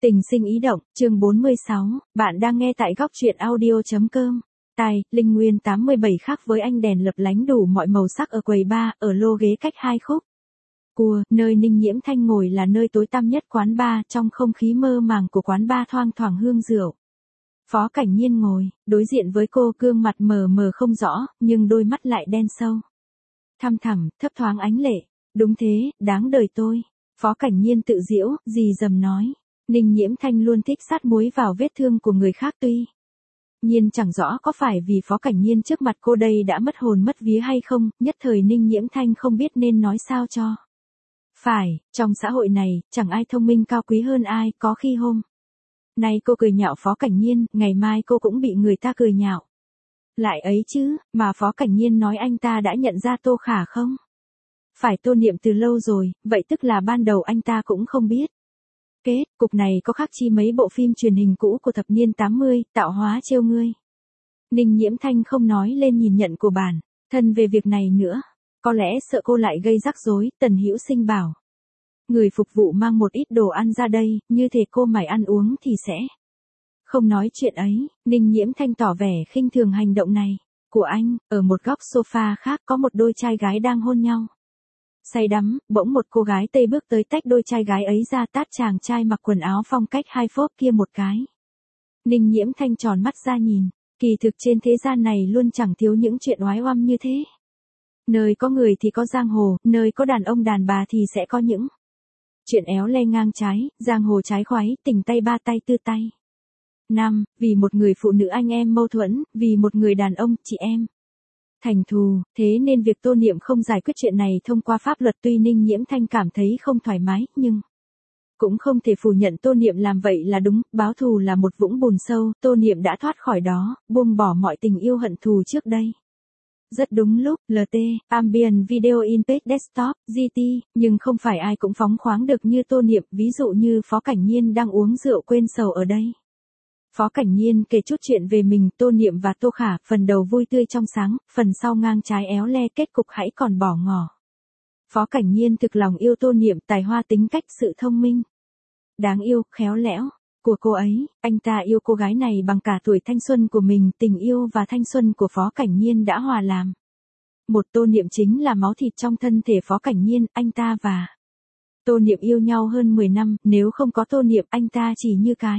Tình sinh ý động, chương 46, bạn đang nghe tại góc truyện audio.com. Linh Nguyên 87 khác với anh đèn lập lánh đủ mọi màu sắc ở quầy bar, ở lô ghế cách 2 khúc. Cua, nơi Ninh Nhiễm Thanh ngồi là nơi tối tăm nhất quán bar, trong không khí mơ màng của quán bar thoang thoảng hương rượu. Phó Cảnh Nhiên ngồi, đối diện với cô, gương mặt mờ mờ không rõ, nhưng đôi mắt lại đen sâu. Thăm thẳm, thấp thoáng ánh lệ. Đúng thế, đáng đời tôi. Phó Cảnh Nhiên tự giễu, dì dầm nói. Ninh Nhiễm Thanh luôn thích sát muối vào vết thương của người khác tuy nhiên chẳng rõ có phải vì Phó Cảnh Nhiên trước mặt cô đây đã mất hồn mất vía hay không, nhất thời Ninh Nhiễm Thanh không biết nên nói sao cho. Phải, trong xã hội này, chẳng ai thông minh cao quý hơn ai, có khi hôm nay cô cười nhạo Phó Cảnh Nhiên, ngày mai cô cũng bị người ta cười nhạo. Lại ấy chứ, mà Phó Cảnh Nhiên nói anh ta đã nhận ra Tô Khả không? Phải Tô Niệm từ lâu rồi, vậy tức là ban đầu anh ta cũng không biết. Cục này có khác chi mấy bộ phim truyền hình cũ của thập niên 80, tạo hóa trêu ngươi. Ninh Nhiễm Thanh không nói lên nhìn nhận của bản thân về việc này nữa. Có lẽ sợ cô lại gây rắc rối, Tần Hữu Sinh bảo. Người phục vụ mang một ít đồ ăn ra đây, như thể cô mải ăn uống thì sẽ không nói chuyện ấy. Ninh Nhiễm Thanh tỏ vẻ khinh thường hành động này của anh. Ở một góc sofa khác có một đôi trai gái đang hôn nhau. Say đắm, bỗng một cô gái Tây bước tới tách đôi trai gái ấy ra, tát chàng trai mặc quần áo phong cách hai phốp kia một cái. Ninh Nhiễm Thanh tròn mắt ra nhìn, kỳ thực trên thế gian này luôn chẳng thiếu những chuyện oái oăm như thế. Nơi có người thì có giang hồ, nơi có đàn ông đàn bà thì sẽ có những chuyện éo le ngang trái, giang hồ trái khoái, tình tay ba tay tư tay. Vì một người phụ nữ anh em mâu thuẫn, vì một người đàn ông, chị em thành thù, thế nên việc Tô Niệm không giải quyết chuyện này thông qua pháp luật tuy Ninh Nhiễm Thanh cảm thấy không thoải mái, nhưng cũng không thể phủ nhận Tô Niệm làm vậy là đúng, báo thù là một vũng bùn sâu, Tô Niệm đã thoát khỏi đó, buông bỏ mọi tình yêu hận thù trước đây. Rất đúng lúc, LT, Ambient Video in Page Desktop, GT, nhưng không phải ai cũng phóng khoáng được như Tô Niệm, ví dụ như Phó Cảnh Nhiên đang uống rượu quên sầu ở đây. Phó Cảnh Nhiên kể chút chuyện về mình, Tô Niệm và Tô Khả, phần đầu vui tươi trong sáng, phần sau ngang trái éo le, kết cục hãy còn bỏ ngỏ. Phó Cảnh Nhiên thực lòng yêu Tô Niệm, tài hoa tính cách, sự thông minh đáng yêu, khéo léo của cô ấy, anh ta yêu cô gái này bằng cả tuổi thanh xuân của mình, tình yêu và thanh xuân của Phó Cảnh Nhiên đã hòa làm một. Tô Niệm chính là máu thịt trong thân thể Phó Cảnh Nhiên, anh ta và Tô Niệm yêu nhau hơn 10 năm, nếu không có Tô Niệm anh ta chỉ như cái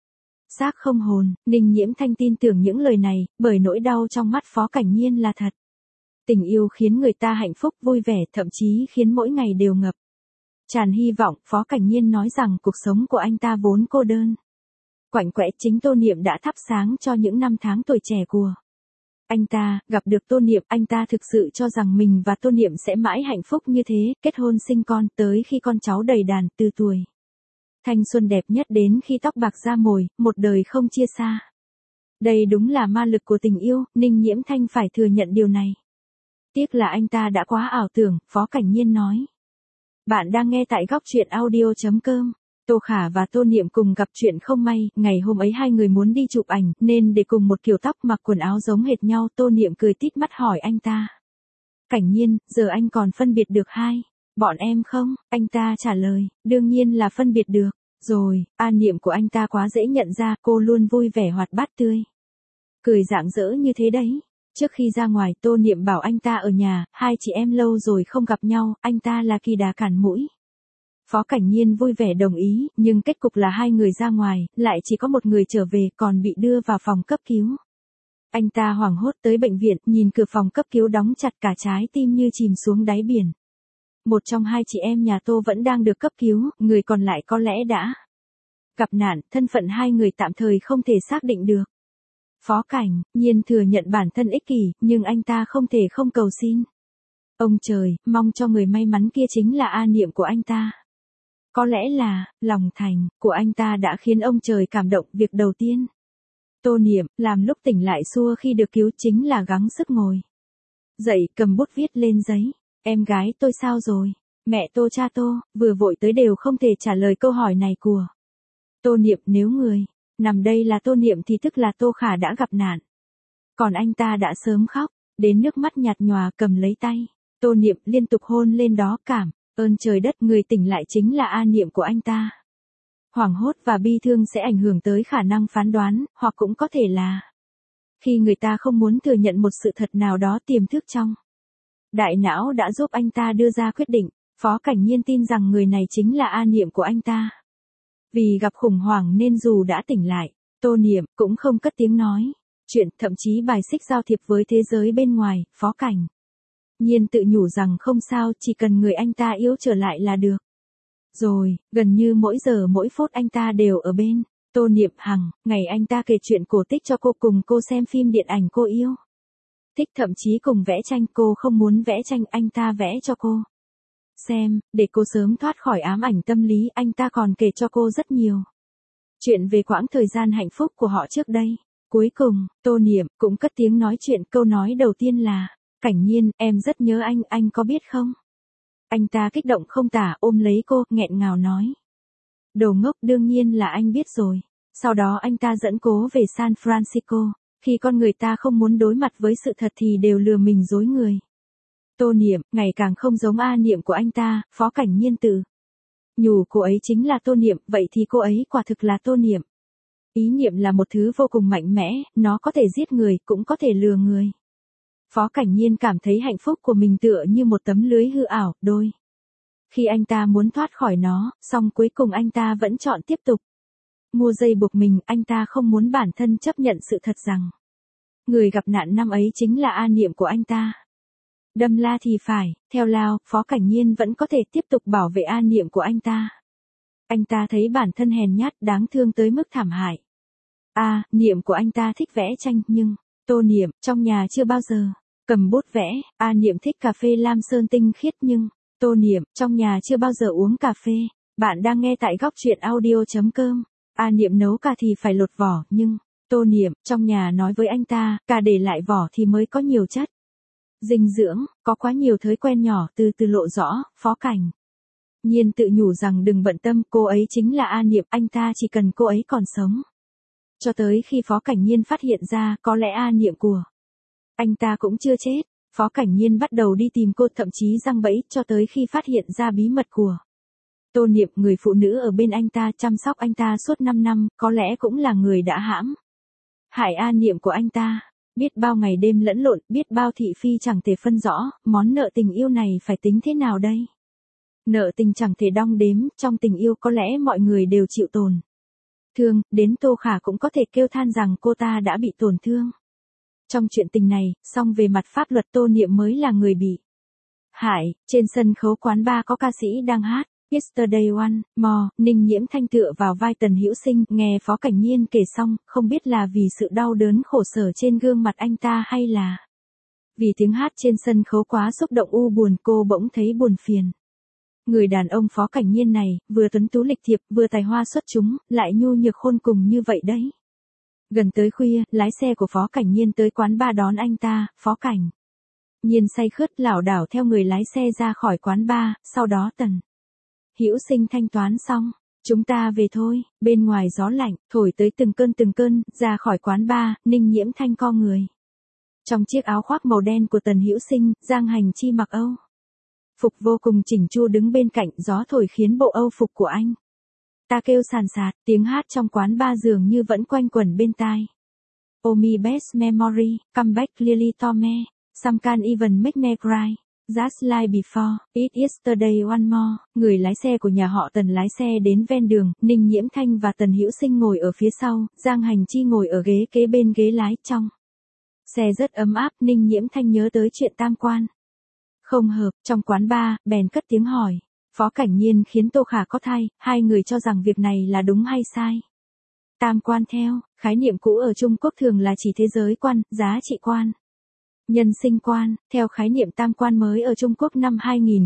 xác không hồn. Ninh Nhiễm Thanh tin tưởng những lời này, bởi nỗi đau trong mắt Phó Cảnh Nhiên là thật. Tình yêu khiến người ta hạnh phúc vui vẻ, thậm chí khiến mỗi ngày đều ngập tràn hy vọng. Phó Cảnh Nhiên nói rằng cuộc sống của anh ta vốn cô đơn quạnh quẽ, chính Tô Niệm đã thắp sáng cho những năm tháng tuổi trẻ của anh ta. Gặp được Tô Niệm, anh ta thực sự cho rằng mình và Tô Niệm sẽ mãi hạnh phúc như thế, kết hôn sinh con, tới khi con cháu đầy đàn, từ tuổi thanh xuân đẹp nhất đến khi tóc bạc da mồi, một đời không chia xa. Đây đúng là ma lực của tình yêu, Ninh Nhiễm Thanh phải thừa nhận điều này. Tiếc là anh ta đã quá ảo tưởng, Phó Cảnh Nhiên nói. Bạn đang nghe tại góc truyện audio.com. Tô Khả và Tô Niệm cùng gặp chuyện không may, ngày hôm ấy hai người muốn đi chụp ảnh, nên để cùng một kiểu tóc, mặc quần áo giống hệt nhau. Tô Niệm cười tít mắt hỏi anh ta. Cảnh Nhiên, giờ anh còn phân biệt được hai bọn em không? Anh ta trả lời, đương nhiên là phân biệt được. Rồi, Niệm của anh ta quá dễ nhận ra, cô luôn vui vẻ hoạt bát tươi cười rạng rỡ như thế đấy. Trước khi ra ngoài, Tô Niệm bảo anh ta ở nhà, hai chị em lâu rồi không gặp nhau, anh ta là kỳ đà cản mũi. Phó Cảnh Nhiên vui vẻ đồng ý, nhưng kết cục là hai người ra ngoài, lại chỉ có một người trở về, còn bị đưa vào phòng cấp cứu. Anh ta hoảng hốt tới bệnh viện, nhìn cửa phòng cấp cứu đóng chặt, cả trái tim như chìm xuống đáy biển. Một trong hai chị em nhà Tô vẫn đang được cấp cứu, người còn lại có lẽ đã gặp nạn, thân phận hai người tạm thời không thể xác định được. Phó Cảnh Nhiên thừa nhận bản thân ích kỷ, nhưng anh ta không thể không cầu xin ông trời, mong cho người may mắn kia chính là Niệm của anh ta. Có lẽ là lòng thành của anh ta đã khiến ông trời cảm động. Việc đầu tiên Tô Niệm làm lúc tỉnh lại xua khi được cứu chính là gắng sức ngồi dậy, cầm bút viết lên giấy. Em gái tôi sao rồi? Mẹ Tô, cha Tô, vừa vội tới đều không thể trả lời câu hỏi này của Tô Niệm. Nếu người nằm đây là Tô Niệm thì tức là Tô Khả đã gặp nạn. Còn anh ta đã sớm khóc đến nước mắt nhạt nhòa, cầm lấy tay Tô Niệm liên tục hôn lên đó. Cảm ơn trời đất, người tỉnh lại chính là Niệm của anh ta. Hoảng hốt và bi thương sẽ ảnh hưởng tới khả năng phán đoán, hoặc cũng có thể là khi người ta không muốn thừa nhận một sự thật nào đó tiềm thức trong đại não đã giúp anh ta đưa ra quyết định. Phó Cảnh Nhiên tin rằng người này chính là A Niệm của anh ta. Vì gặp khủng hoảng nên dù đã tỉnh lại, Tô Niệm cũng không cất tiếng nói chuyện, thậm chí bài xích giao thiệp với thế giới bên ngoài. Phó Cảnh Nhiên tự nhủ rằng không sao, chỉ cần người anh ta yếu trở lại là được. Rồi, gần như mỗi giờ mỗi phút anh ta đều ở bên Tô Niệm Hằng, ngày anh ta kể chuyện cổ tích cho cô, cùng cô xem phim điện ảnh cô yêu thích, thậm chí cùng vẽ tranh. Cô không muốn vẽ tranh, anh ta vẽ cho cô xem, để cô sớm thoát khỏi ám ảnh tâm lý. Anh ta còn kể cho cô rất nhiều chuyện về quãng thời gian hạnh phúc của họ trước đây. Cuối cùng, Tô Niệm cũng cất tiếng nói chuyện. Câu nói đầu tiên là, Cảnh Nhiên, em rất nhớ anh có biết không? Anh ta kích động không tả, ôm lấy cô, nghẹn ngào nói. Đồ ngốc, đương nhiên là anh biết rồi. Sau đó anh ta dẫn cô về San Francisco. Khi con người ta không muốn đối mặt với sự thật thì đều lừa mình dối người. Tô Niệm ngày càng không giống A Niệm của anh ta. Phó Cảnh Nhiên tự nhủ cô ấy chính là Tô Niệm, vậy thì cô ấy quả thực là Tô Niệm. Ý niệm là một thứ vô cùng mạnh mẽ, nó có thể giết người, cũng có thể lừa người. Phó Cảnh Nhiên cảm thấy hạnh phúc của mình tựa như một tấm lưới hư ảo, đôi khi anh ta muốn thoát khỏi nó, song cuối cùng anh ta vẫn chọn tiếp tục mua dây buộc mình. Anh ta không muốn bản thân chấp nhận sự thật rằng người gặp nạn năm ấy chính là A Niệm của anh ta. Đâm la thì phải, theo lao, Phó Cảnh Nhiên vẫn có thể tiếp tục bảo vệ A Niệm của anh ta. Anh ta thấy bản thân hèn nhát, đáng thương tới mức thảm hại. A Niệm của anh ta thích vẽ tranh, nhưng Tô Niệm trong nhà chưa bao giờ cầm bút vẽ. A Niệm thích cà phê lam sơn tinh khiết, nhưng Tô Niệm trong nhà chưa bao giờ uống cà phê. Bạn đang nghe tại góc truyện audio.com. A Niệm nấu cà thì phải lột vỏ, nhưng Tô Niệm trong nhà nói với anh ta, cà để lại vỏ thì mới có nhiều chất dinh dưỡng. Có quá nhiều thói quen nhỏ từ từ lộ rõ. Phó Cảnh Nhiên tự nhủ rằng đừng bận tâm, cô ấy chính là A Niệm, anh ta chỉ cần cô ấy còn sống. Cho tới khi Phó Cảnh Nhiên phát hiện ra, có lẽ A Niệm của anh ta cũng chưa chết. Phó Cảnh Nhiên bắt đầu đi tìm cô, thậm chí giăng bẫy, cho tới khi phát hiện ra bí mật của Tô Niệm. Người phụ nữ ở bên anh ta, chăm sóc anh ta suốt 5 năm, có lẽ cũng là người đã hãm hại A Niệm của anh ta. Biết bao ngày đêm lẫn lộn, biết bao thị phi chẳng thể phân rõ, món nợ tình yêu này phải tính thế nào đây? Nợ tình chẳng thể đong đếm, trong tình yêu có lẽ mọi người đều chịu tổn thương, đến Tô Khả cũng có thể kêu than rằng cô ta đã bị tổn thương trong chuyện tình này, song về mặt pháp luật Tô Niệm mới là người bị hại. Trên sân khấu quán bar có ca sĩ đang hát Yesterday One More, Ninh Nhiễm Thanh tựa vào vai Tần Hữu Sinh, nghe Phó Cảnh Nhiên kể xong, không biết là vì sự đau đớn khổ sở trên gương mặt anh ta hay là vì tiếng hát trên sân khấu quá xúc động u buồn, cô bỗng thấy buồn phiền. Người đàn ông Phó Cảnh Nhiên này, vừa tuấn tú lịch thiệp, vừa tài hoa xuất chúng, lại nhu nhược khôn cùng như vậy đấy. Gần tới khuya, lái xe của Phó Cảnh Nhiên tới quán bar đón anh ta. Phó Cảnh Nhiên say khướt lảo đảo theo người lái xe ra khỏi quán bar, sau đó Tần Hữu Sinh thanh toán xong, chúng ta về thôi. Bên ngoài gió lạnh, thổi tới từng cơn, ra khỏi quán bar, Ninh Nhiễm Thanh co người trong chiếc áo khoác màu đen của Tần Hữu Sinh. Giang Hành Chi mặc Âu phục vô cùng chỉnh chu đứng bên cạnh, gió thổi khiến bộ Âu phục của anh ta kêu sàn sạt, tiếng hát trong quán bar dường như vẫn quanh quẩn bên tai. Oh my best memory, come back Lily Tome, some can even make me cry. Just like before, it's yesterday one more. Người lái xe của nhà họ Tần lái xe đến ven đường, Ninh Nhiễm Thanh và Tần Hữu Sinh ngồi ở phía sau, Giang Hành Chi ngồi ở ghế kế bên ghế lái. Trong xe rất ấm áp, Ninh Nhiễm Thanh nhớ tới chuyện tam quan không hợp trong quán bar, bèn cất tiếng hỏi. Phó Cảnh Nhiên khiến Tô Khả có thai, hai người cho rằng việc này là đúng hay sai? Tam quan theo khái niệm cũ ở Trung Quốc thường là chỉ thế giới quan, giá trị quan, nhân sinh quan. Theo khái niệm tam quan mới ở Trung Quốc năm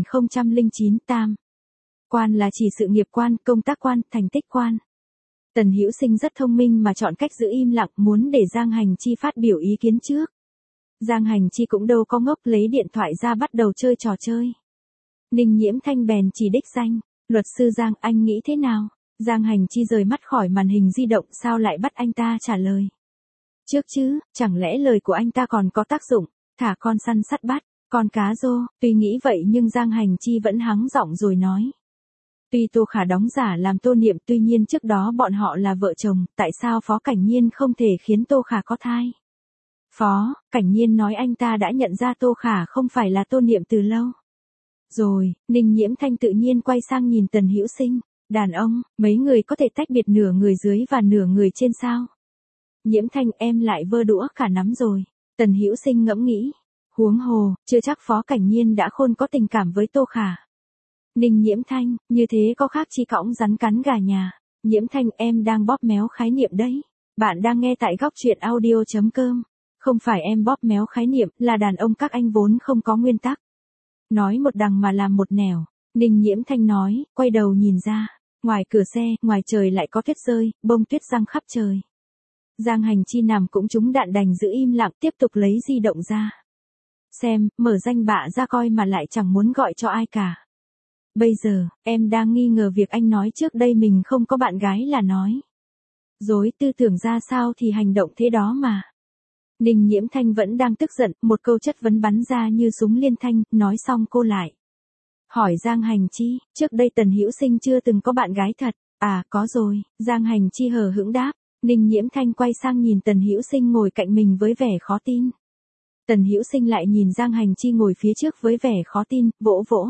2009, tam quan là chỉ sự nghiệp quan, công tác quan, thành tích quan. Tần Hữu Sinh rất thông minh mà chọn cách giữ im lặng, muốn để Giang Hành Chi phát biểu ý kiến trước. Giang Hành Chi cũng đâu có ngốc, lấy điện thoại ra bắt đầu chơi trò chơi. Ninh Nhiễm Thanh bèn chỉ đích danh. Luật sư Giang, anh nghĩ thế nào? Giang Hành Chi rời mắt khỏi màn hình di động, sao lại bắt anh ta trả lời trước chứ? Chẳng lẽ lời của anh ta còn có tác dụng? Thả con săn sắt bắt con cá rô. Tuy nghĩ vậy nhưng Giang Hành Chi vẫn hắng giọng rồi nói. Tuy Tô Khả đóng giả làm Tô Niệm, tuy nhiên trước đó bọn họ là vợ chồng, tại sao Phó Cảnh Nhiên không thể khiến Tô Khả có thai? Phó Cảnh Nhiên nói anh ta đã nhận ra Tô Khả không phải là Tô Niệm từ lâu. Rồi, Ninh Nhiễm Thanh tự nhiên quay sang nhìn Tần Hữu Sinh, đàn ông, mấy người có thể tách biệt nửa người dưới và nửa người trên sao? Nhiễm Thanh em lại vơ đũa cả nắm rồi. Tần Hữu Sinh ngẫm nghĩ, huống hồ, chưa chắc Phó Cảnh Nhiên đã khôn có tình cảm với Tô Khả. Ninh Nhiễm Thanh, như thế có khác chi cõng rắn cắn gà nhà. Nhiễm Thanh em đang bóp méo khái niệm đấy. Bạn đang nghe tại góc truyện audio.com. Không phải em bóp méo khái niệm, là đàn ông các anh vốn không có nguyên tắc. Nói một đằng mà làm một nẻo. Ninh Nhiễm Thanh nói, quay đầu nhìn ra. Ngoài cửa xe, ngoài trời lại có tuyết rơi, bông tuyết giăng khắp trời. Giang Hành Chi nằm cũng trúng đạn đành giữ im lặng, tiếp tục lấy di động ra. Xem, mở danh bạ ra coi mà lại chẳng muốn gọi cho ai cả. Bây giờ, em đang nghi ngờ việc anh nói trước đây mình không có bạn gái là nói dối, tư tưởng ra sao thì hành động thế đó mà. Ninh Nhiễm Thanh vẫn đang tức giận, một câu chất vấn bắn ra như súng liên thanh, nói xong cô lại hỏi Giang Hành Chi, trước đây Tần Hữu Sinh chưa từng có bạn gái thật? À, có rồi, Giang Hành Chi hờ hững đáp. Ninh Nhiễm Thanh quay sang nhìn Tần Hữu Sinh ngồi cạnh mình với vẻ khó tin. Tần Hữu Sinh lại nhìn Giang Hành Chi ngồi phía trước với vẻ khó tin, vỗ vỗ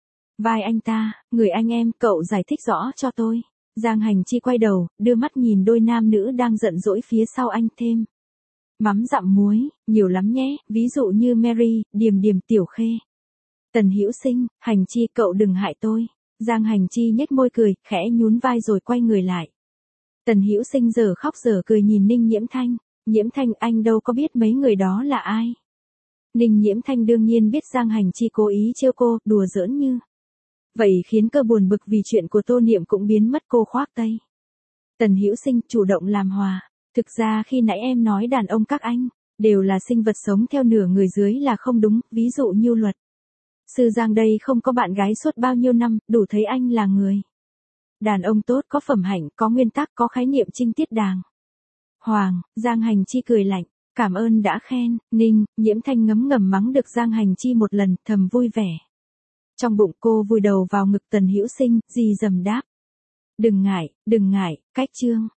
vai anh ta, người anh em, cậu giải thích rõ cho tôi. Giang Hành Chi quay đầu, đưa mắt nhìn đôi nam nữ đang giận dỗi phía sau anh thêm. Mắm dặm muối, nhiều lắm nhé, ví dụ như Mary, Điềm Điềm, Tiểu Khê. Tần Hữu Sinh, Hành Chi cậu đừng hại tôi. Giang Hành Chi nhếch môi cười, khẽ nhún vai rồi quay người lại. Tần Hữu Sinh giờ khóc giờ cười nhìn Ninh Nhiễm Thanh. Nhiễm Thanh anh đâu có biết mấy người đó là ai. Ninh Nhiễm Thanh đương nhiên biết Giang Hành Chi cố ý trêu cô, đùa giỡn như vậy khiến cơ buồn bực vì chuyện của Tô Niệm cũng biến mất, cô khoác tay. Tần Hữu Sinh chủ động làm hòa. Thực ra khi nãy em nói đàn ông các anh đều là sinh vật sống theo nửa người dưới là không đúng, ví dụ như Luật Sư Giang đây không có bạn gái suốt bao nhiêu năm, đủ thấy anh là người đàn ông tốt, có phẩm hạnh, có nguyên tắc, có khái niệm trinh tiết đàng hoàng. Giang Hành Chi cười lạnh, cảm ơn đã khen. Ninh Nhiễm Thanh ngấm ngầm mắng được Giang Hành Chi một lần, thầm vui vẻ. Trong bụng cô vùi đầu vào ngực Tần Hữu Sinh, dì dầm đáp. Đừng ngại, cách chương.